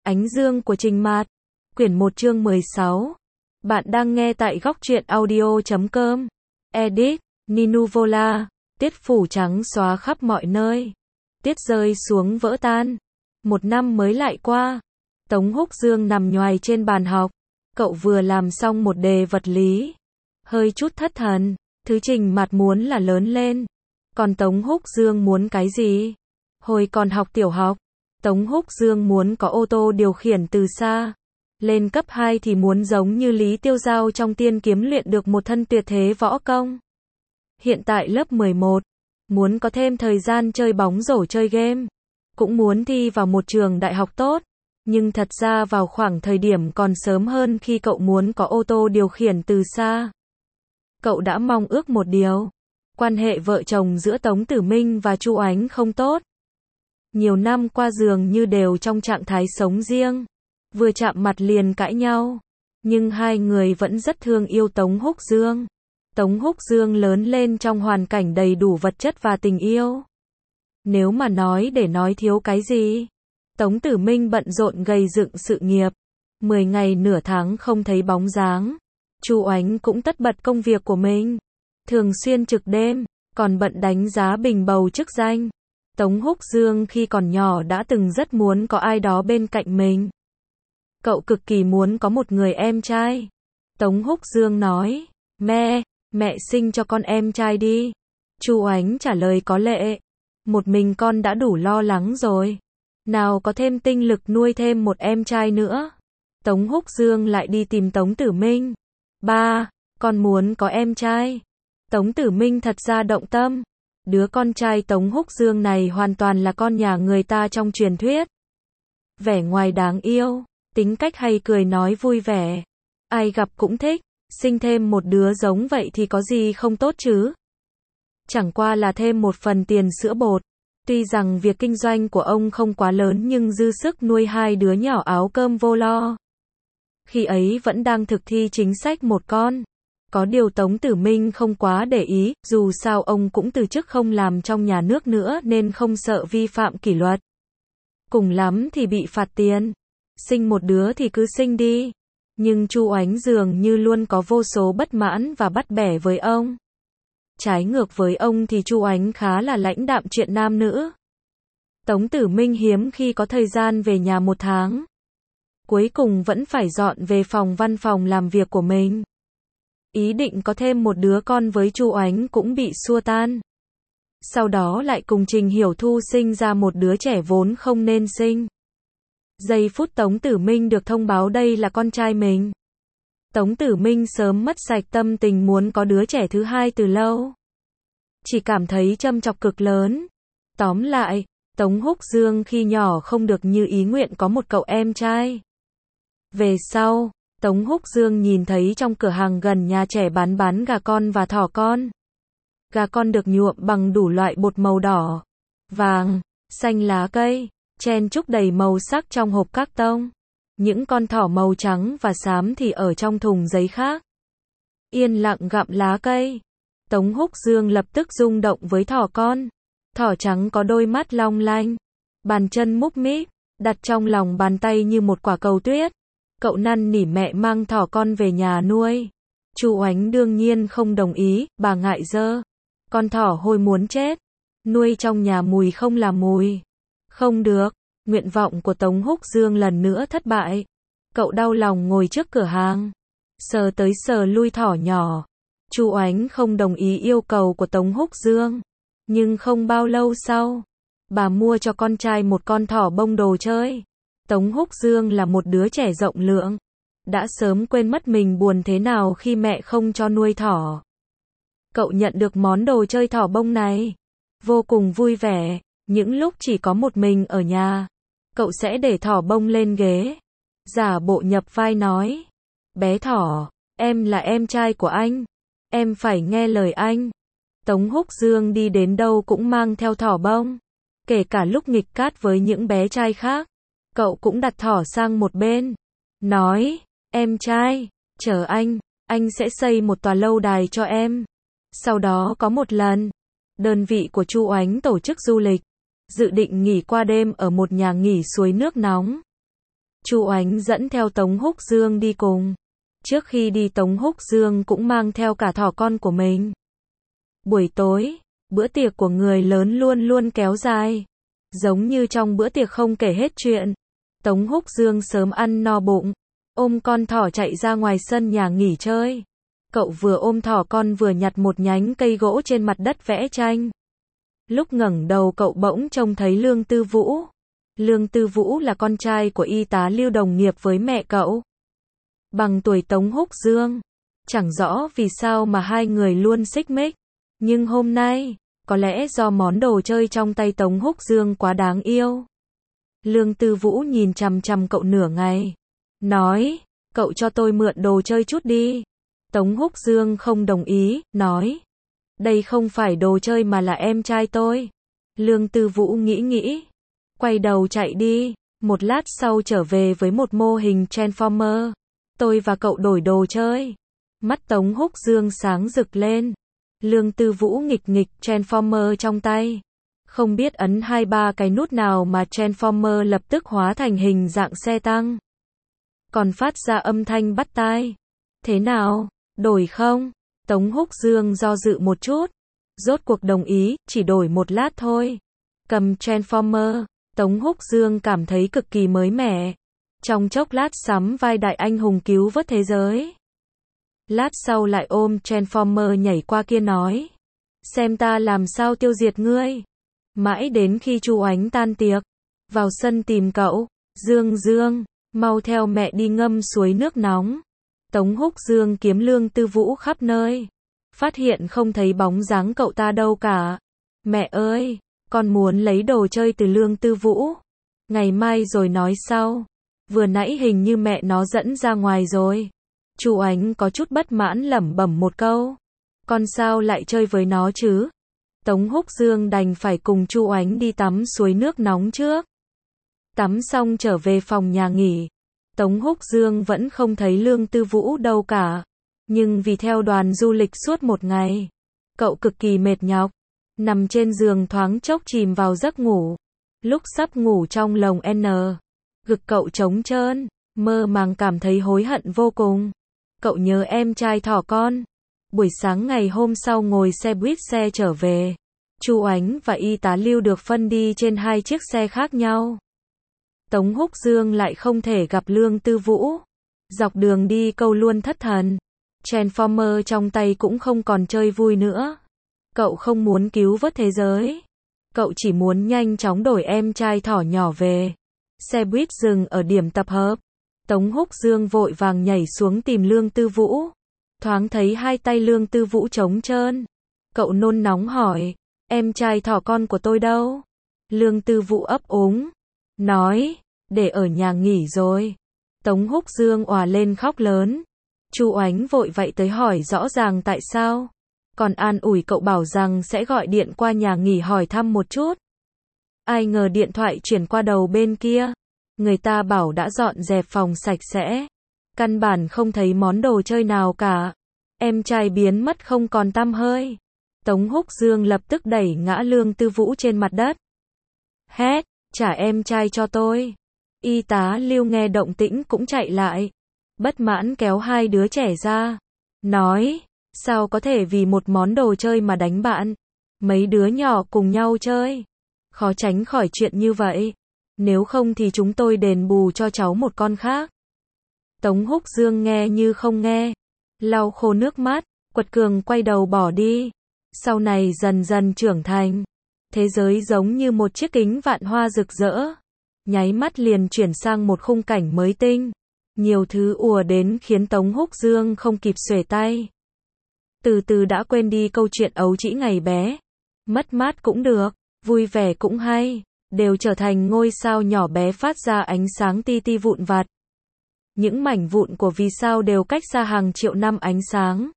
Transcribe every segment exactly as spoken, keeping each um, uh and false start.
Ánh dương của Trình Mạt. Quyển một chương mười sáu. Bạn đang nghe tại góc truyện audio chấm com. Edit, Ninuvola. Tiết phủ trắng xóa khắp mọi nơi. Tiết rơi xuống vỡ tan. Một năm mới lại qua. Tống Húc Dương nằm nhoài trên bàn học. Cậu vừa làm xong một đề vật lý. Hơi chút thất thần. Thứ Trình Mạt muốn là lớn lên. Còn Tống Húc Dương muốn cái gì? Hồi còn học tiểu học, Tống Húc Dương muốn có ô tô điều khiển từ xa. Lên cấp hai thì muốn giống như Lý Tiêu Giao trong Tiên Kiếm luyện được một thân tuyệt thế võ công. Hiện tại lớp mười một, muốn có thêm thời gian chơi bóng rổ chơi game. Cũng muốn thi vào một trường đại học tốt. Nhưng thật ra vào khoảng thời điểm còn sớm hơn khi cậu muốn có ô tô điều khiển từ xa. Cậu đã mong ước một điều. Quan hệ vợ chồng giữa Tống Tử Minh và Chu Ánh không tốt. Nhiều năm qua dường như đều trong trạng thái sống riêng. Vừa chạm mặt liền cãi nhau. Nhưng hai người vẫn rất thương yêu Tống Húc Dương. Tống Húc Dương lớn lên trong hoàn cảnh đầy đủ vật chất và tình yêu. Nếu mà nói để nói thiếu cái gì? Tống Tử Minh bận rộn gầy dựng sự nghiệp. Mười ngày nửa tháng không thấy bóng dáng. Chu Ánh cũng tất bật công việc của mình. Thường xuyên trực đêm, còn bận đánh giá bình bầu chức danh. Tống Húc Dương khi còn nhỏ đã từng rất muốn có ai đó bên cạnh mình. Cậu cực kỳ muốn có một người em trai. Tống Húc Dương nói, mẹ, mẹ sinh cho con em trai đi. Chu Ánh trả lời có lệ. Một mình con đã đủ lo lắng rồi. Nào có thêm tinh lực nuôi thêm một em trai nữa. Tống Húc Dương lại đi tìm Tống Tử Minh. Ba, con muốn có em trai. Tống Tử Minh thật ra động tâm. Đứa con trai Tống Húc Dương này hoàn toàn là con nhà người ta trong truyền thuyết. Vẻ ngoài đáng yêu, tính cách hay cười nói vui vẻ. Ai gặp cũng thích, sinh thêm một đứa giống vậy thì có gì không tốt chứ. Chẳng qua là thêm một phần tiền sữa bột. Tuy rằng việc kinh doanh của ông không quá lớn nhưng dư sức nuôi hai đứa nhỏ áo cơm vô lo. Khi ấy vẫn đang thực thi chính sách một con. Có điều Tống Tử Minh không quá để ý, dù sao ông cũng từ chức không làm trong nhà nước nữa nên không sợ vi phạm kỷ luật. Cùng lắm thì bị phạt tiền. Sinh một đứa thì cứ sinh đi. Nhưng Chu Ánh dường như luôn có vô số bất mãn và bắt bẻ với ông. Trái ngược với ông thì Chu Ánh khá là lãnh đạm chuyện nam nữ. Tống Tử Minh hiếm khi có thời gian về nhà một tháng. Cuối cùng vẫn phải dọn về phòng văn phòng làm việc của mình. Ý định có thêm một đứa con với Chu Ánh cũng bị xua tan. Sau đó lại cùng Trình Hiểu Thu sinh ra một đứa trẻ vốn không nên sinh. Giây phút Tống Tử Minh được thông báo đây là con trai mình. Tống Tử Minh sớm mất sạch tâm tình muốn có đứa trẻ thứ hai từ lâu. Chỉ cảm thấy châm chọc cực lớn. Tóm lại, Tống Húc Dương khi nhỏ không được như ý nguyện có một cậu em trai. Về sau, Tống Húc Dương nhìn thấy trong cửa hàng gần nhà trẻ bán bán gà con và thỏ con. Gà con được nhuộm bằng đủ loại bột màu đỏ, vàng, xanh lá cây, chen chúc đầy màu sắc trong hộp các tông. Những con thỏ màu trắng và xám thì ở trong thùng giấy khác. Yên lặng gặm lá cây. Tống Húc Dương lập tức rung động với thỏ con. Thỏ trắng có đôi mắt long lanh, bàn chân múc míp, đặt trong lòng bàn tay như một quả cầu tuyết. Cậu năn nỉ mẹ mang thỏ con về nhà nuôi. Chu Ánh đương nhiên không đồng ý, bà ngại dơ. Con thỏ hôi muốn chết. Nuôi trong nhà mùi không là mùi. Không được, nguyện vọng của Tống Húc Dương lần nữa thất bại. Cậu đau lòng ngồi trước cửa hàng. Sờ tới sờ lui thỏ nhỏ. Chu Ánh không đồng ý yêu cầu của Tống Húc Dương. Nhưng không bao lâu sau, bà mua cho con trai một con thỏ bông đồ chơi. Tống Húc Dương là một đứa trẻ rộng lượng. Đã sớm quên mất mình buồn thế nào khi mẹ không cho nuôi thỏ. Cậu nhận được món đồ chơi thỏ bông này. Vô cùng vui vẻ. Những lúc chỉ có một mình ở nhà, cậu sẽ để thỏ bông lên ghế. Giả bộ nhập vai nói. Bé thỏ, em là em trai của anh. Em phải nghe lời anh. Tống Húc Dương đi đến đâu cũng mang theo thỏ bông. Kể cả lúc nghịch cát với những bé trai khác. Cậu cũng đặt thỏ sang một bên. Nói, em trai, chờ anh, anh sẽ xây một tòa lâu đài cho em. Sau đó có một lần, đơn vị của Chu Ánh tổ chức du lịch. Dự định nghỉ qua đêm ở một nhà nghỉ suối nước nóng. Chu Oánh dẫn theo Tống Húc Dương đi cùng. Trước khi đi Tống Húc Dương cũng mang theo cả thỏ con của mình. Buổi tối, bữa tiệc của người lớn luôn luôn kéo dài. Giống như trong bữa tiệc không kể hết chuyện. Tống Húc Dương sớm ăn no bụng, ôm con thỏ chạy ra ngoài sân nhà nghỉ chơi. Cậu vừa ôm thỏ con vừa nhặt một nhánh cây gỗ trên mặt đất vẽ tranh. Lúc ngẩng đầu cậu bỗng trông thấy Lương Tư Vũ. Lương Tư Vũ là con trai của y tá Lưu đồng nghiệp với mẹ cậu. Bằng tuổi Tống Húc Dương. Chẳng rõ vì sao mà hai người luôn xích mích. Nhưng hôm nay, có lẽ do món đồ chơi trong tay Tống Húc Dương quá đáng yêu. Lương Tư Vũ nhìn chằm chằm cậu nửa ngày. Nói, cậu cho tôi mượn đồ chơi chút đi. Tống Húc Dương không đồng ý, nói. Đây không phải đồ chơi mà là em trai tôi. Lương Tư Vũ nghĩ nghĩ. Quay đầu chạy đi. Một lát sau trở về với một mô hình Transformer. Tôi và cậu đổi đồ chơi. Mắt Tống Húc Dương sáng rực lên. Lương Tư Vũ nghịch nghịch Transformer trong tay. Không biết ấn hai ba cái nút nào mà Transformer lập tức hóa thành hình dạng xe tăng. Còn phát ra âm thanh bắt tai. Thế nào? Đổi không? Tống Húc Dương do dự một chút. Rốt cuộc đồng ý, chỉ đổi một lát thôi. Cầm Transformer, Tống Húc Dương cảm thấy cực kỳ mới mẻ. Trong chốc lát sắm vai đại anh hùng cứu vớt thế giới. Lát sau lại ôm Transformer nhảy qua kia nói. Xem ta làm sao tiêu diệt ngươi. Mãi đến khi Chu Oánh tan tiệc. Vào sân tìm cậu. Dương Dương, mau theo mẹ đi ngâm suối nước nóng. Tống Húc Dương kiếm Lương Tư Vũ khắp nơi. Phát hiện không thấy bóng dáng cậu ta đâu cả. Mẹ ơi, con muốn lấy đồ chơi từ Lương Tư Vũ. Ngày mai rồi nói sau. Vừa nãy hình như mẹ nó dẫn ra ngoài rồi. Chu Oánh có chút bất mãn lẩm bẩm một câu. Con sao lại chơi với nó chứ? Tống Húc Dương đành phải cùng Chu Oánh đi tắm suối nước nóng trước. Tắm xong trở về phòng nhà nghỉ. Tống Húc Dương vẫn không thấy Lương Tư Vũ đâu cả. Nhưng vì theo đoàn du lịch suốt một ngày, cậu cực kỳ mệt nhọc. Nằm trên giường thoáng chốc chìm vào giấc ngủ. Lúc sắp ngủ trong lồng N, ngực cậu trống trơn, mơ màng cảm thấy hối hận vô cùng. Cậu nhớ em trai thỏ con. Buổi sáng ngày hôm sau ngồi xe buýt xe trở về. Chu Oánh và y tá Lưu được phân đi trên hai chiếc xe khác nhau. Tống Húc Dương lại không thể gặp Lương Tư Vũ. Dọc đường đi cậu luôn thất thần. Transformer trong tay cũng không còn chơi vui nữa. Cậu không muốn cứu vớt thế giới. Cậu chỉ muốn nhanh chóng đổi em trai thỏ nhỏ về. Xe buýt dừng ở điểm tập hợp. Tống Húc Dương vội vàng nhảy xuống tìm Lương Tư Vũ. Thoáng thấy hai tay Lương Tư Vũ trống trơn. Cậu nôn nóng hỏi, em trai thỏ con của tôi đâu? Lương Tư Vũ ấp úng, nói, để ở nhà nghỉ rồi. Tống Húc Dương òa lên khóc lớn. Chu Oánh vội vậy tới hỏi rõ ràng tại sao. Còn an ủi cậu bảo rằng sẽ gọi điện qua nhà nghỉ hỏi thăm một chút. Ai ngờ điện thoại chuyển qua đầu bên kia. Người ta bảo đã dọn dẹp phòng sạch sẽ. Căn bản không thấy món đồ chơi nào cả. Em trai biến mất không còn tăm hơi. Tống Húc Dương lập tức đẩy ngã Lương Tư Vũ trên mặt đất. Hét, trả em trai cho tôi. Y tá Lưu nghe động tĩnh cũng chạy lại. Bất mãn kéo hai đứa trẻ ra. Nói, sao có thể vì một món đồ chơi mà đánh bạn? Mấy đứa nhỏ cùng nhau chơi. Khó tránh khỏi chuyện như vậy. Nếu không thì chúng tôi đền bù cho cháu một con khác. Tống Húc Dương nghe như không nghe. Lau khô nước mắt, quật cường quay đầu bỏ đi. Sau này dần dần trưởng thành. Thế giới giống như một chiếc kính vạn hoa rực rỡ. Nháy mắt liền chuyển sang một khung cảnh mới tinh. Nhiều thứ ùa đến khiến Tống Húc Dương không kịp xuể tay. Từ từ đã quên đi câu chuyện ấu trĩ ngày bé. Mất mát cũng được, vui vẻ cũng hay. Đều trở thành ngôi sao nhỏ bé phát ra ánh sáng ti ti vụn vặt. Những mảnh vụn của vì sao đều cách xa hàng triệu năm ánh sáng.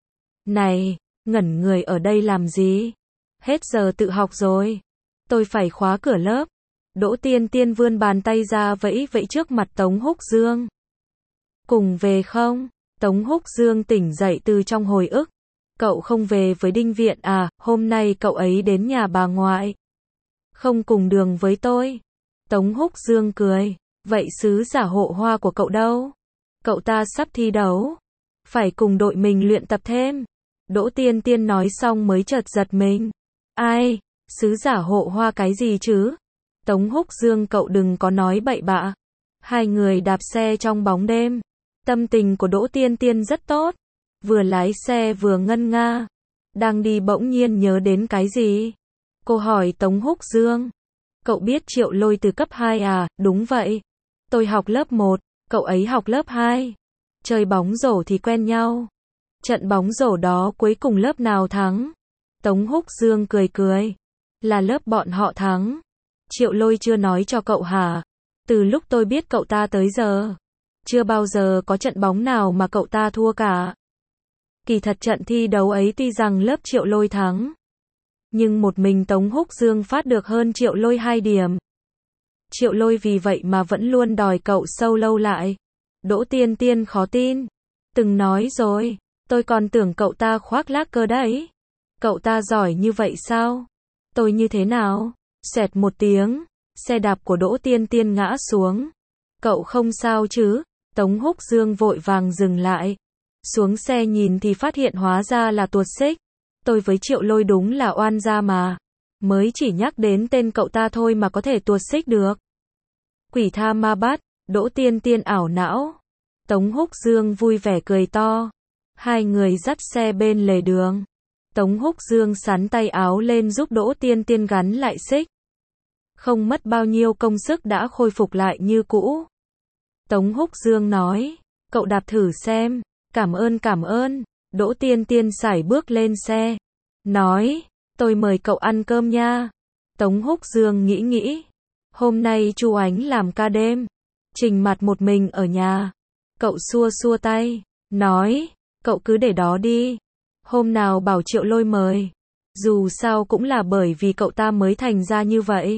Này, ngẩn người ở đây làm gì? Hết giờ tự học rồi. Tôi phải khóa cửa lớp. Đỗ Tiên Tiên vươn bàn tay ra vẫy vẫy trước mặt Tống Húc Dương. Cùng về không? Tống Húc Dương tỉnh dậy từ trong hồi ức. Cậu không về với Đinh Viện à, hôm nay cậu ấy đến nhà bà ngoại. Không cùng đường với tôi. Tống Húc Dương cười. Vậy sứ giả hộ hoa của cậu đâu? Cậu ta sắp thi đấu. Phải cùng đội mình luyện tập thêm. Đỗ Tiên Tiên nói xong mới chợt giật mình. Ai? Sứ giả hộ hoa cái gì chứ? Tống Húc Dương, cậu đừng có nói bậy bạ. Hai người đạp xe trong bóng đêm. Tâm tình của Đỗ Tiên Tiên rất tốt. Vừa lái xe vừa ngân nga. Đang đi bỗng nhiên nhớ đến cái gì? Cô hỏi Tống Húc Dương. Cậu biết Triệu Lôi từ cấp hai à? Đúng vậy. Tôi học lớp một, cậu ấy học lớp hai. Chơi bóng rổ thì quen nhau. Trận bóng rổ đó cuối cùng lớp nào thắng? Tống Húc Dương cười cười. Là lớp bọn họ thắng. Triệu Lôi chưa nói cho cậu hả? Từ lúc tôi biết cậu ta tới giờ, chưa bao giờ có trận bóng nào mà cậu ta thua cả. Kỳ thật trận thi đấu ấy tuy rằng lớp Triệu Lôi thắng, nhưng một mình Tống Húc Dương phát được hơn Triệu Lôi hai điểm. Triệu Lôi vì vậy mà vẫn luôn đòi cậu sâu lâu lại. Đỗ Tiên Tiên khó tin. Từng nói rồi, tôi còn tưởng cậu ta khoác lác cơ đấy. Cậu ta giỏi như vậy sao? Tôi như thế nào? Xoẹt một tiếng, xe đạp của Đỗ Tiên Tiên ngã xuống. Cậu không sao chứ? Tống Húc Dương vội vàng dừng lại. Xuống xe nhìn thì phát hiện hóa ra là tuột xích. Tôi với Triệu Lôi đúng là oan gia mà. Mới chỉ nhắc đến tên cậu ta thôi mà có thể tuột xích được. Quỷ tha ma bắt, Đỗ Tiên Tiên ảo não. Tống Húc Dương vui vẻ cười to. Hai người dắt xe bên lề đường. Tống Húc Dương sắn tay áo lên giúp Đỗ Tiên Tiên gắn lại xích. Không mất bao nhiêu công sức đã khôi phục lại như cũ. Tống Húc Dương nói, cậu đạp thử xem. Cảm ơn cảm ơn. Đỗ Tiên Tiên sải bước lên xe. Nói, tôi mời cậu ăn cơm nha. Tống Húc Dương nghĩ nghĩ. Hôm nay Chu Ánh làm ca đêm. Trình Mặt một mình ở nhà. Cậu xua xua tay. Nói, cậu cứ để đó đi. Hôm nào bảo Triệu Lôi mời. Dù sao cũng là bởi vì cậu ta mới thành ra như vậy.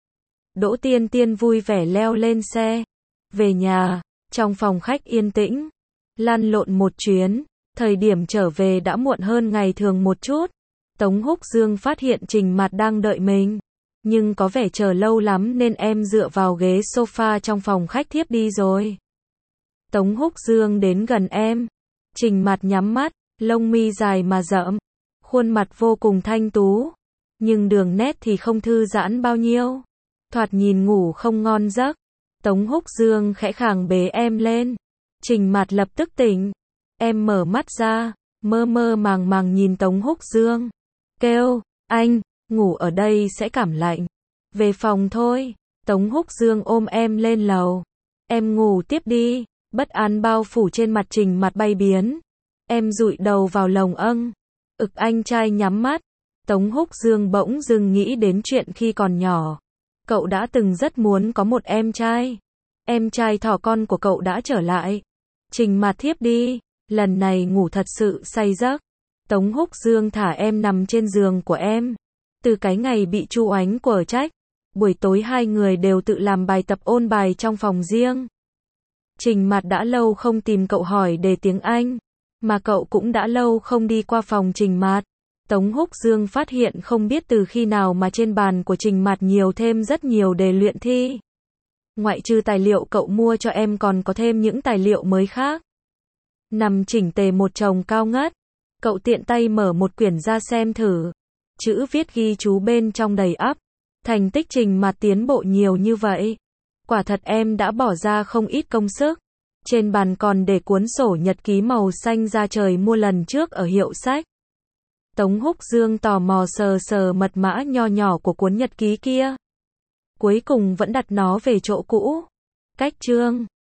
Đỗ Tiên Tiên vui vẻ leo lên xe. Về nhà, trong phòng khách yên tĩnh. Lăn lộn một chuyến. Thời điểm trở về đã muộn hơn ngày thường một chút. Tống Húc Dương phát hiện Trình Mặt đang đợi mình. Nhưng có vẻ chờ lâu lắm nên em dựa vào ghế sofa trong phòng khách thiếp đi rồi. Tống Húc Dương đến gần em. Trình Mặt nhắm mắt, lông mi dài mà rậm. Khuôn mặt vô cùng thanh tú. Nhưng đường nét thì không thư giãn bao nhiêu. Thoạt nhìn ngủ không ngon giấc. Tống Húc Dương khẽ khàng bế em lên. Trình Mặt lập tức tỉnh. Em mở mắt ra, mơ mơ màng màng nhìn Tống Húc Dương. Kêu, anh, ngủ ở đây sẽ cảm lạnh. Về phòng thôi. Tống Húc Dương ôm em lên lầu. Em ngủ tiếp đi. Bất an bao phủ trên mặt Trình Mặt bay biến. Em dụi đầu vào lồng âng. Ực anh trai nhắm mắt. Tống Húc Dương bỗng dưng nghĩ đến chuyện khi còn nhỏ. Cậu đã từng rất muốn có một em trai. Em trai thỏ con của cậu đã trở lại. Trình Mặt thiếp đi. Lần này ngủ thật sự say giấc. Tống Húc Dương thả em nằm trên giường của em. Từ cái ngày bị Chu Ánh quở trách, buổi tối hai người đều tự làm bài tập ôn bài trong phòng riêng. Trình Mặt đã lâu không tìm cậu hỏi đề tiếng Anh, mà cậu cũng đã lâu không đi qua phòng Trình Mặt. Tống Húc Dương phát hiện không biết từ khi nào mà trên bàn của Trình Mặt nhiều thêm rất nhiều đề luyện thi. Ngoại trừ tài liệu cậu mua cho em còn có thêm những tài liệu mới khác. Nằm chỉnh tề một chồng cao ngất. Cậu tiện tay mở một quyển ra xem thử. Chữ viết ghi chú bên trong đầy ắp. Thành tích Trình Mặt tiến bộ nhiều như vậy. Quả thật em đã bỏ ra không ít công sức. Trên bàn còn để cuốn sổ nhật ký màu xanh da trời mua lần trước ở hiệu sách. Tống Húc Dương tò mò sờ sờ mật mã nho nhỏ của cuốn nhật ký kia. Cuối cùng vẫn đặt nó về chỗ cũ. Cách chương